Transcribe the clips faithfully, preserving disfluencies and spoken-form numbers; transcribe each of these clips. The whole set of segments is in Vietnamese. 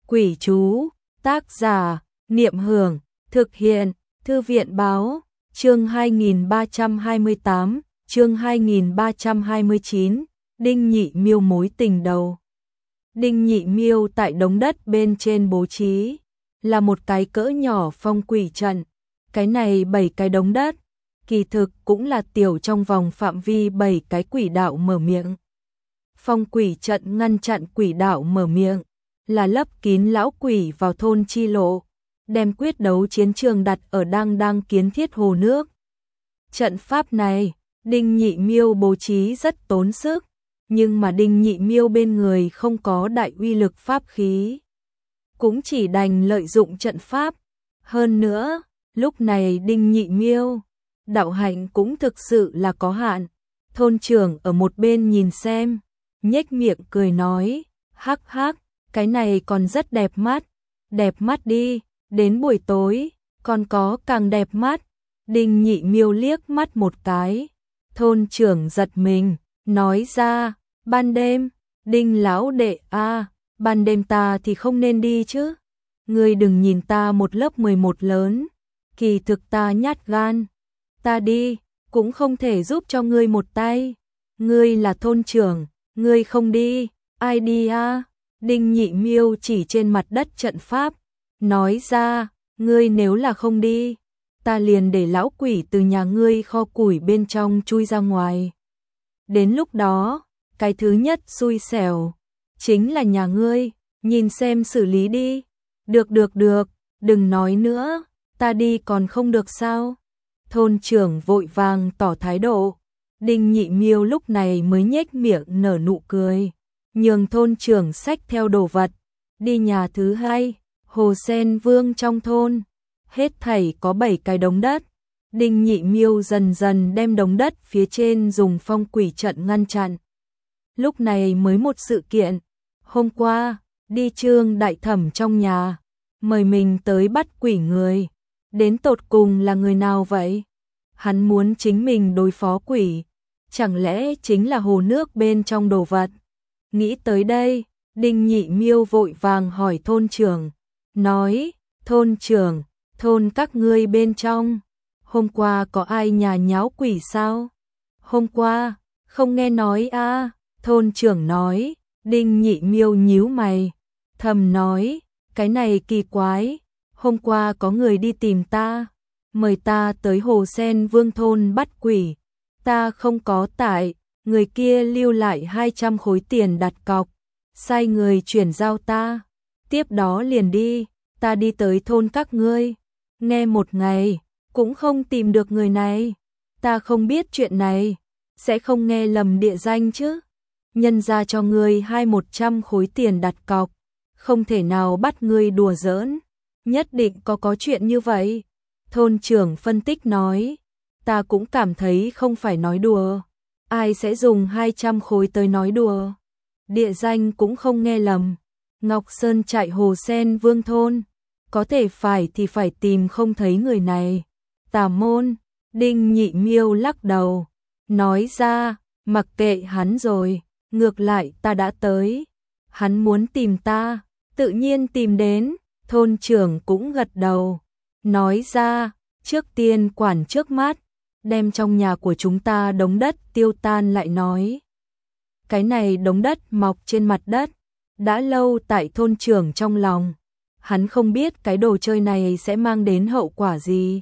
Quỷ chú, tác giả, Niệm Hưởng, thực hiện, Thư viện báo, chương hai nghìn ba trăm hai mươi tám, chương hai nghìn ba trăm hai mươi chín, Đinh Nhị Miêu mối tình đầu. Đinh Nhị Miêu tại đống đất bên trên bố trí, là một cái cỡ nhỏ phong quỷ trận. Cái này bảy cái đống đất, kỳ thực cũng là tiểu trong vòng phạm vi bảy cái quỷ đạo mở miệng. Phong quỷ trận ngăn chặn quỷ đạo mở miệng, là lấp kín lão quỷ vào thôn chi lộ, đem quyết đấu chiến trường đặt ở đang đang kiến thiết hồ nước. Trận pháp này, Đinh Nhị Miêu bố trí rất tốn sức, nhưng mà Đinh Nhị Miêu bên người không có đại uy lực pháp khí, cũng chỉ đành lợi dụng trận pháp. Hơn nữa, lúc này Đinh Nhị Miêu, đạo hạnh cũng thực sự là có hạn. Thôn trưởng ở một bên nhìn xem, nhếch miệng cười nói, hắc hắc, cái này còn rất đẹp mắt, đẹp mắt đi, đến buổi tối, còn có càng đẹp mắt. Đinh Nhị Miêu liếc mắt một cái, thôn trưởng giật mình, nói ra, ban đêm, Đinh lão đệ a, ban đêm ta thì không nên đi chứ. Ngươi đừng nhìn ta một lớp mười một lớn, kỳ thực ta nhát gan, ta đi, cũng không thể giúp cho ngươi một tay. Ngươi là thôn trưởng, ngươi không đi, ai đi a? Đinh Nhị Miêu chỉ trên mặt đất trận pháp, nói ra, ngươi nếu là không đi, ta liền để lão quỷ từ nhà ngươi kho củi bên trong chui ra ngoài. Đến lúc đó, cái thứ nhất xui xẻo, chính là nhà ngươi, nhìn xem xử lý đi. Được được được, đừng nói nữa, ta đi còn không được sao? Thôn trưởng vội vàng tỏ thái độ. Đinh Nhị Miêu lúc này mới nhếch miệng nở nụ cười, nhường thôn trưởng xách theo đồ vật, đi nhà thứ hai, Hồ Sen Vương trong thôn. Hết thảy có bảy cái đống đất. Đinh Nhị Miêu dần dần đem đống đất phía trên dùng phong quỷ trận ngăn chặn. Lúc này mới một sự kiện, hôm qua, đi Trương đại thẩm trong nhà, mời mình tới bắt quỷ người. Đến tột cùng là người nào vậy? Hắn muốn chính mình đối phó quỷ, chẳng lẽ chính là hồ nước bên trong đồ vật? Nghĩ tới đây, Đinh Nhị Miêu vội vàng hỏi thôn trưởng, nói, thôn trưởng, thôn các ngươi bên trong, hôm qua có ai nhà nháo quỷ sao? Hôm qua, không nghe nói a. À, thôn trưởng nói. Đinh Nhị Miêu nhíu mày, thầm nói, cái này kỳ quái, hôm qua có người đi tìm ta, mời ta tới Hồ Sen Vương thôn bắt quỷ, ta không có tại, người kia lưu lại hai trăm khối tiền đặt cọc, sai người chuyển giao ta, tiếp đó liền đi, ta đi tới thôn các ngươi, nghe một ngày, cũng không tìm được người này, ta không biết chuyện này, sẽ không nghe lầm địa danh chứ? Nhân ra cho ngươi hai một trăm khối tiền đặt cọc, không thể nào bắt ngươi đùa giỡn, nhất định có có chuyện như vậy. Thôn trưởng phân tích nói, ta cũng cảm thấy không phải nói đùa, ai sẽ dùng hai trăm khối tới nói đùa. Địa danh cũng không nghe lầm, Ngọc Sơn Trại Hồ Sen Vương thôn, có thể phải thì phải tìm không thấy người này. Tà môn. Đinh Nhị Miêu lắc đầu, nói ra, mặc kệ hắn rồi, ngược lại ta đã tới, hắn muốn tìm ta, tự nhiên tìm đến. Thôn trưởng cũng gật đầu, nói ra, trước tiên quản trước mắt, đem trong nhà của chúng ta đống đất tiêu tan lại nói. Cái này đống đất mọc trên mặt đất, đã lâu tại thôn trưởng trong lòng, hắn không biết cái đồ chơi này sẽ mang đến hậu quả gì.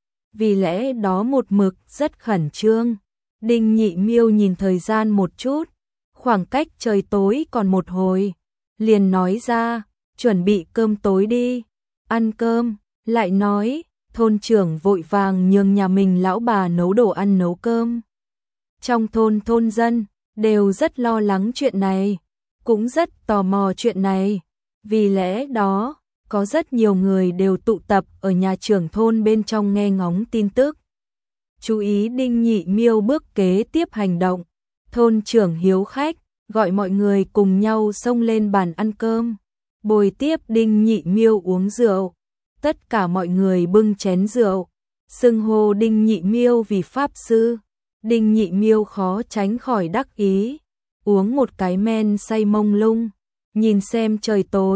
Vì lẽ đó một mực rất khẩn trương. Đinh Nhị Miêu nhìn thời gian một chút, khoảng cách trời tối còn một hồi, liền nói ra, chuẩn bị cơm tối đi, ăn cơm. Lại nói, thôn trưởng vội vàng nhường nhà mình lão bà nấu đồ ăn nấu cơm. Trong thôn thôn dân đều rất lo lắng chuyện này, cũng rất tò mò chuyện này, vì lẽ đó có rất nhiều người đều tụ tập ở nhà trưởng thôn bên trong nghe ngóng tin tức. Chú ý Đinh Nhị Miêu bước kế tiếp hành động. Thôn trưởng hiếu khách, gọi mọi người cùng nhau xông lên bàn ăn cơm, bồi tiếp Đinh Nhị Miêu uống rượu. Tất cả mọi người bưng chén rượu, xưng hô Đinh Nhị Miêu vì pháp sư. Đinh Nhị Miêu khó tránh khỏi đắc ý, uống một cái men say mông lung, nhìn xem trời tối,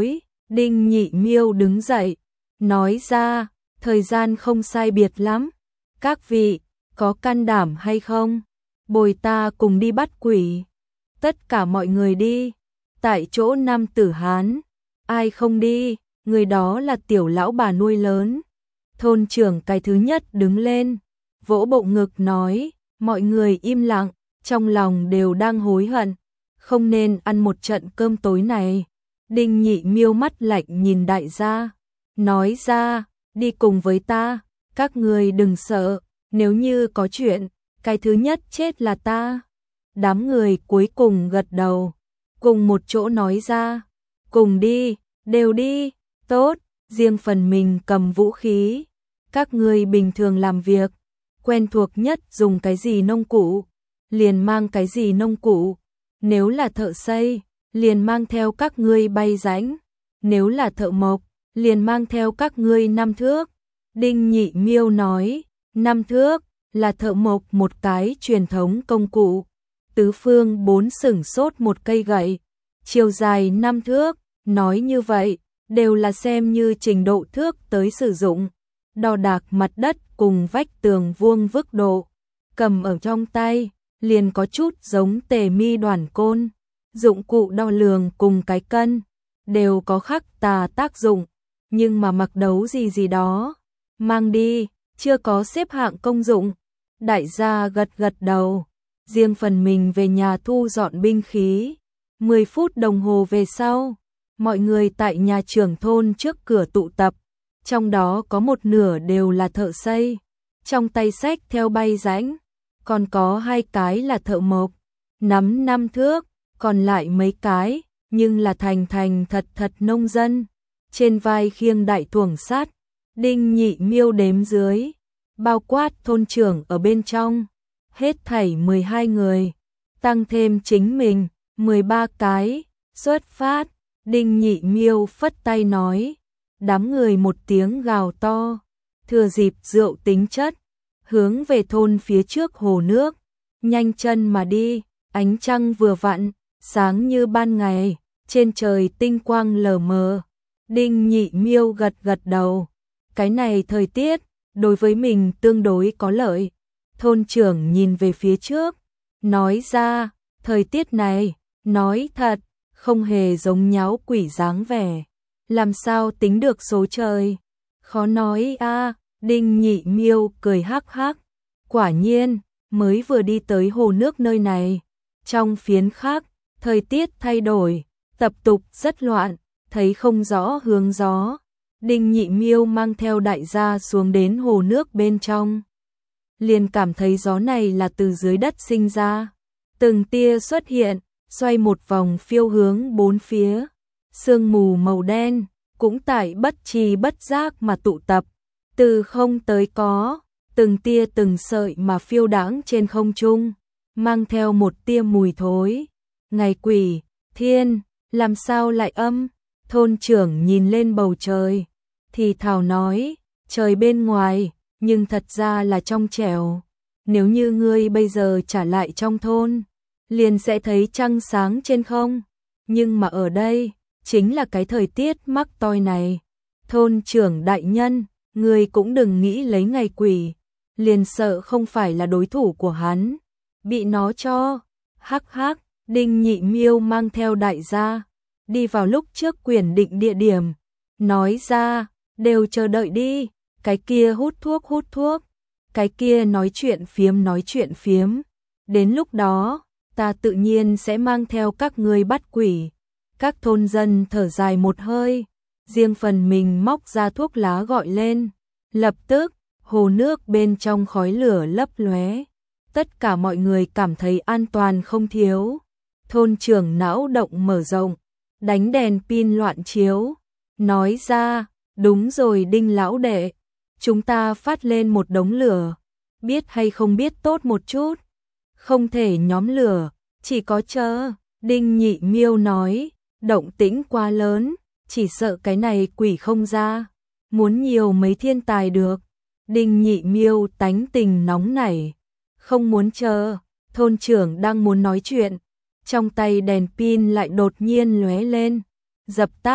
Đinh Nhị Miêu đứng dậy, nói ra, thời gian không sai biệt lắm. Các vị, có can đảm hay không? Bồi ta cùng đi bắt quỷ. Tất cả mọi người đi. Tại chỗ nam tử Hán, ai không đi, người đó là tiểu lão bà nuôi lớn. Thôn trưởng cái thứ nhất đứng lên, vỗ bộ ngực nói, mọi người im lặng, trong lòng đều đang hối hận, không nên ăn một trận cơm tối này. Đinh Nhị Miêu mắt lạnh nhìn đại gia, nói ra, đi cùng với ta, các người đừng sợ, nếu như có chuyện, cái thứ nhất chết là ta. Đám người cuối cùng gật đầu, cùng một chỗ nói ra, cùng đi, đều đi, tốt, riêng phần mình cầm vũ khí. Các người bình thường làm việc, quen thuộc nhất dùng cái gì nông cụ, liền mang cái gì nông cụ. Nếu là thợ xây, liền mang theo các ngươi bay rãnh. Nếu là thợ mộc, liền mang theo các ngươi năm thước. Đinh Nhị Miêu nói, năm thước là thợ mộc một cái truyền thống công cụ. Tứ phương bốn sừng sốt một cây gậy, chiều dài năm thước, nói như vậy, đều là xem như trình độ thước tới sử dụng. Đo đạc mặt đất cùng vách tường vuông vức độ, cầm ở trong tay, liền có chút giống tề mi đoản côn. Dụng cụ đo lường cùng cái cân, đều có khắc tà tác dụng, nhưng mà mặc đấu gì gì đó, mang đi, chưa có xếp hạng công dụng. Đại gia gật gật đầu, riêng phần mình về nhà thu dọn binh khí. mười phút đồng hồ về sau, mọi người tại nhà trưởng thôn trước cửa tụ tập, trong đó có một nửa đều là thợ xây, trong tay xách theo bay rãnh, còn có hai cái là thợ mộc, nắm năm thước, còn lại mấy cái, nhưng là thành thành thật thật nông dân, trên vai khiêng đại thuồng sắt. Đinh Nhị Miêu đếm dưới, bao quát thôn trưởng ở bên trong, hết thảy mười hai người, tăng thêm chính mình, mười ba cái, xuất phát. Đinh Nhị Miêu phất tay nói, đám người một tiếng gào to, thừa dịp rượu tính chất, hướng về thôn phía trước hồ nước, nhanh chân mà đi. Ánh trăng vừa vặn, sáng như ban ngày, trên trời tinh quang lờ mờ. Đinh Nhị Miêu gật gật đầu, cái này thời tiết, đối với mình tương đối có lợi. Thôn trưởng nhìn về phía trước, nói ra, thời tiết này, nói thật, không hề giống nháo quỷ dáng vẻ. Làm sao tính được số trời? Khó nói a. Đinh Nhị Miêu cười hắc hắc, quả nhiên, mới vừa đi tới hồ nước nơi này. Trong phiến khác, thời tiết thay đổi, tập tục rất loạn, thấy không rõ hướng gió. Đinh Nhị Miêu mang theo đại gia xuống đến hồ nước bên trong. Liền cảm thấy gió này là từ dưới đất sinh ra. Từng tia xuất hiện, xoay một vòng phiêu hướng bốn phía. Sương mù màu đen, cũng tại bất tri bất giác mà tụ tập. Từ không tới có, từng tia từng sợi mà phiêu đãng trên không trung, mang theo một tia mùi thối. Ngày quỷ, thiên, làm sao lại âm? Thôn trưởng nhìn lên bầu trời, thì thào nói, trời bên ngoài, nhưng thật ra là trong trẻo. Nếu như ngươi bây giờ trả lại trong thôn, liền sẽ thấy trăng sáng trên không. Nhưng mà ở đây, chính là cái thời tiết mắc toi này. Thôn trưởng đại nhân, ngươi cũng đừng nghĩ lấy ngày quỷ, liền sợ không phải là đối thủ của hắn. Bị nó cho, hắc hắc. Đinh Nhị Miêu mang theo đại gia, đi vào lúc trước quyền định địa điểm, nói ra, đều chờ đợi đi, cái kia hút thuốc hút thuốc, cái kia nói chuyện phiếm nói chuyện phiếm, đến lúc đó, ta tự nhiên sẽ mang theo các ngươi bắt quỷ. Các thôn dân thở dài một hơi, riêng phần mình móc ra thuốc lá gọi lên, lập tức, hồ nước bên trong khói lửa lấp lóe, tất cả mọi người cảm thấy an toàn không thiếu. Thôn trưởng não động mở rộng, đánh đèn pin loạn chiếu, nói ra, đúng rồi Đinh lão đệ, chúng ta phát lên một đống lửa, biết hay không biết tốt một chút, không thể nhóm lửa, chỉ có chờ. Đinh Nhị Miêu nói, động tĩnh quá lớn, chỉ sợ cái này quỷ không ra, muốn nhiều mấy thiên tài được. Đinh Nhị Miêu tánh tình nóng nảy, không muốn chờ. Thôn trưởng đang muốn nói chuyện, trong tay đèn pin lại đột nhiên lóe lên, dập tắt,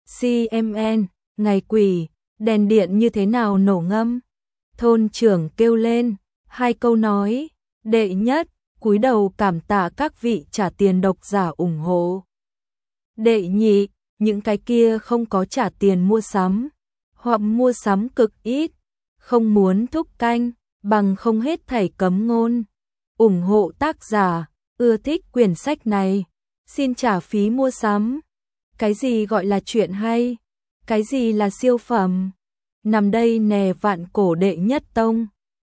xê em en, ngày quỷ, đèn điện như thế nào nổ ngâm? Thôn trưởng kêu lên, hai câu nói, đệ nhất, cúi đầu cảm tạ các vị trả tiền độc giả ủng hộ. Đệ nhị, những cái kia không có trả tiền mua sắm, hoặc mua sắm cực ít, không muốn thúc canh, bằng không hết thảy cấm ngôn. Ủng hộ tác giả, ưa thích quyển sách này, xin trả phí mua sắm. Cái gì gọi là chuyện hay? Cái gì là siêu phẩm? Nằm đây nè vạn cổ đệ nhất tông.